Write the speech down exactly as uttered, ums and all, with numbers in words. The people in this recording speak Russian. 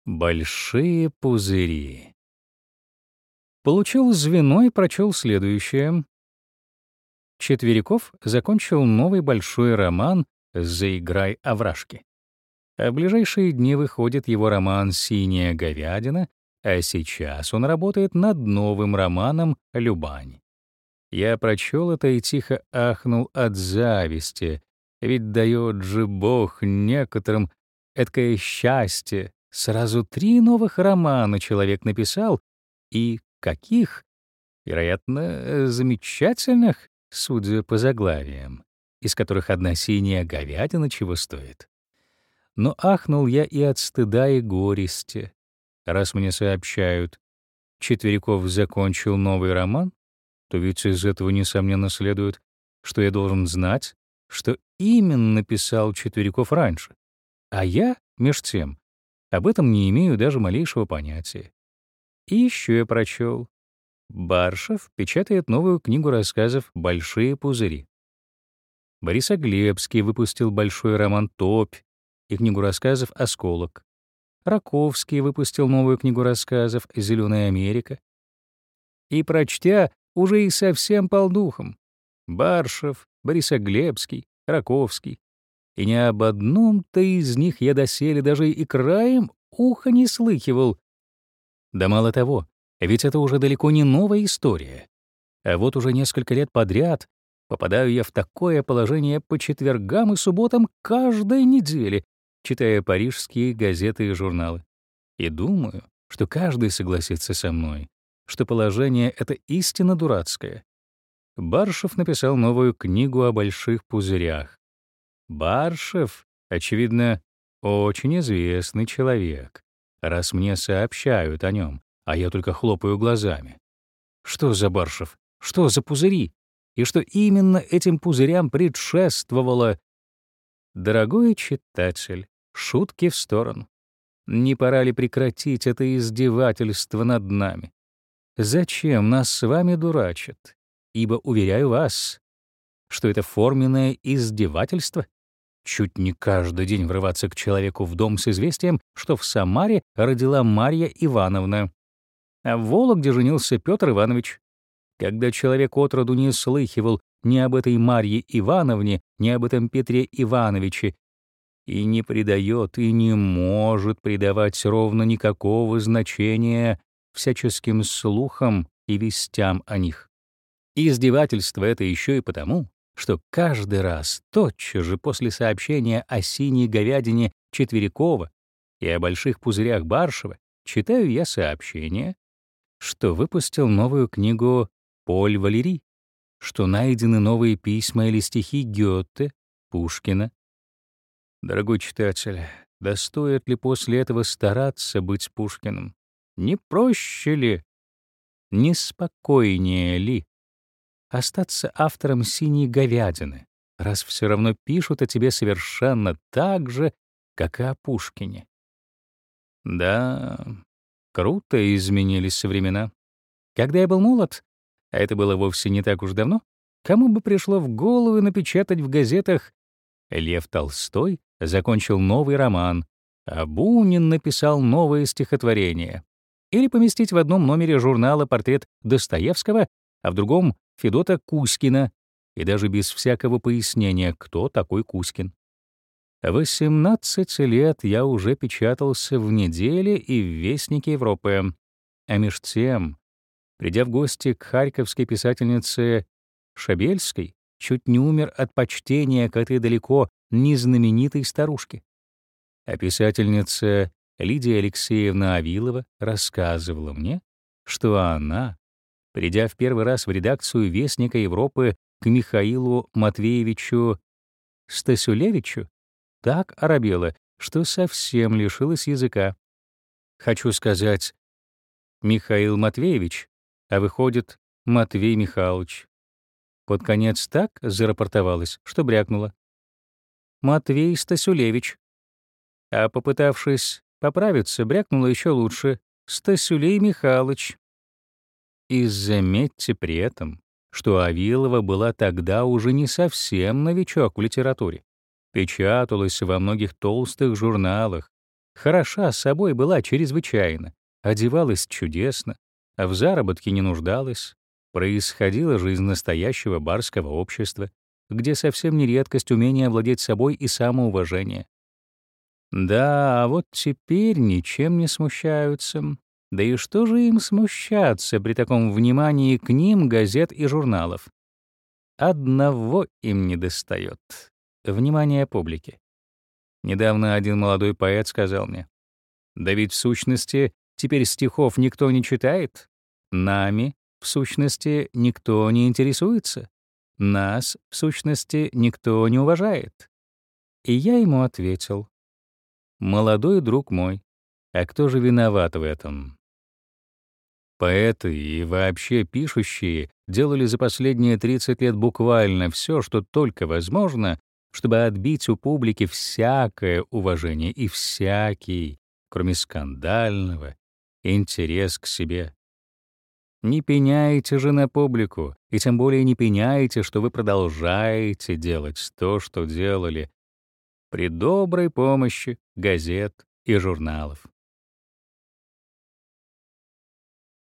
Большие пузыри. Получил звено и прочел следующее. Четвериков закончил новый большой роман «Заиграй овражки». А в ближайшие дни выходит его роман «Синяя говядина», а сейчас он работает над новым романом «Любань». Я прочел это и тихо ахнул от зависти, ведь дает же Бог некоторым эткое счастье. Сразу три новых романа человек написал, и каких? Вероятно, замечательных, судя по заглавиям, из которых одна «Синяя говядина» чего стоит. Но ахнул я и от стыда и горести. Раз мне сообщают, Четвериков закончил новый роман, то ведь из этого, несомненно, следует, что я должен знать, что именно писал Четвериков раньше. А я, меж тем, об этом не имею даже малейшего понятия. И еще я прочел. Баршев печатает новую книгу рассказов «Большие пузыри». Борисоглебский выпустил большой роман «Топь» и книгу рассказов «Осколок». Раковский выпустил новую книгу рассказов «Зеленая Америка». И, прочтя, уже и совсем пал духом. Баршев, Борисоглебский, Раковский. И ни об одном-то из них я доселе даже и краем уха не слыхивал. Да мало того, ведь это уже далеко не новая история. А вот уже несколько лет подряд попадаю я в такое положение по четвергам и субботам каждой недели, читая парижские газеты и журналы. И думаю, что каждый согласится со мной, что положение это истинно дурацкое. Баршев написал новую книгу о больших пузырях. Баршев, очевидно, очень известный человек, раз мне сообщают о нем, а я только хлопаю глазами. Что за Баршев? Что за пузыри? И что именно этим пузырям предшествовало? Дорогой читатель, шутки в сторону. Не пора ли прекратить это издевательство над нами? Зачем нас с вами дурачат? Ибо, уверяю вас, что это форменное издевательство. Чуть не каждый день врываться к человеку в дом с известием, что в Самаре родила Марья Ивановна, а в Вологде женился Петр Иванович. Когда человек отроду не слыхивал ни об этой Марье Ивановне, ни об этом Петре Ивановиче, и не придает и не может придавать ровно никакого значения всяческим слухам и вестям о них. Издевательство это еще и потому, что каждый раз тотчас же после сообщения о синей говядине Четверикова и о больших пузырях Баршева читаю я сообщение, что выпустил новую книгу Поль Валери, что найдены новые письма или стихи Гёте, Пушкина. Дорогой читатель, да стоит ли после этого стараться быть Пушкиным? Не проще ли, не спокойнее ли остаться автором «Синей говядины», раз все равно пишут о тебе совершенно так же, как и о Пушкине? Да, круто изменились времена. Когда я был молод, а это было вовсе не так уж давно, кому бы пришло в голову напечатать в газетах «Лев Толстой закончил новый роман», а Бунин написал новое стихотворение, или поместить в одном номере журнала портрет Достоевского, а в другом — Федота Кузькина, и даже без всякого пояснения, кто такой Кузькин. восемнадцать лет я уже печатался в «Неделе» и в «Вестнике Европы», а меж тем, придя в гости к харьковской писательнице Шабельской, чуть не умер от почтения к этой далеко не знаменитой старушке. А писательница Лидия Алексеевна Авилова рассказывала мне, что она, придя в первый раз в редакцию «Вестника Европы» к Михаилу Матвеевичу Стасюлевичу, так оробела, что совсем лишилась языка. Хочу сказать Михаил Матвеевич, а выходит Матвей Михайлович. Под конец так зарапортовалась, что брякнула. Матвей Стасюлевич. А попытавшись поправиться, брякнула еще лучше Стасюлей Михайлович. И заметьте при этом, что Авилова была тогда уже не совсем новичок в литературе. Печаталась во многих толстых журналах, Хороша собой была чрезвычайно, одевалась чудесно, а в заработке не нуждалась. Происходила жизнь настоящего барского общества, где совсем не редкость умение овладеть собой и самоуважение. Да, а вот теперь ничем не смущаются. Да и что же им смущаться при таком внимании к ним газет и журналов? Одного им недостает — внимания публики. Недавно один молодой поэт сказал мне: «Да ведь в сущности теперь стихов никто не читает. Нами, в сущности, никто не интересуется. Нас, в сущности, никто не уважает». И я ему ответил: «Молодой друг мой, а кто же виноват в этом?» Поэты и вообще пишущие делали за последние тридцать лет буквально все, что только возможно, чтобы отбить у публики всякое уважение и всякий, кроме скандального, интерес к себе. Не пеняйте же на публику, и тем более не пеняйте, что вы продолжаете делать то, что делали, при доброй помощи газет и журналов.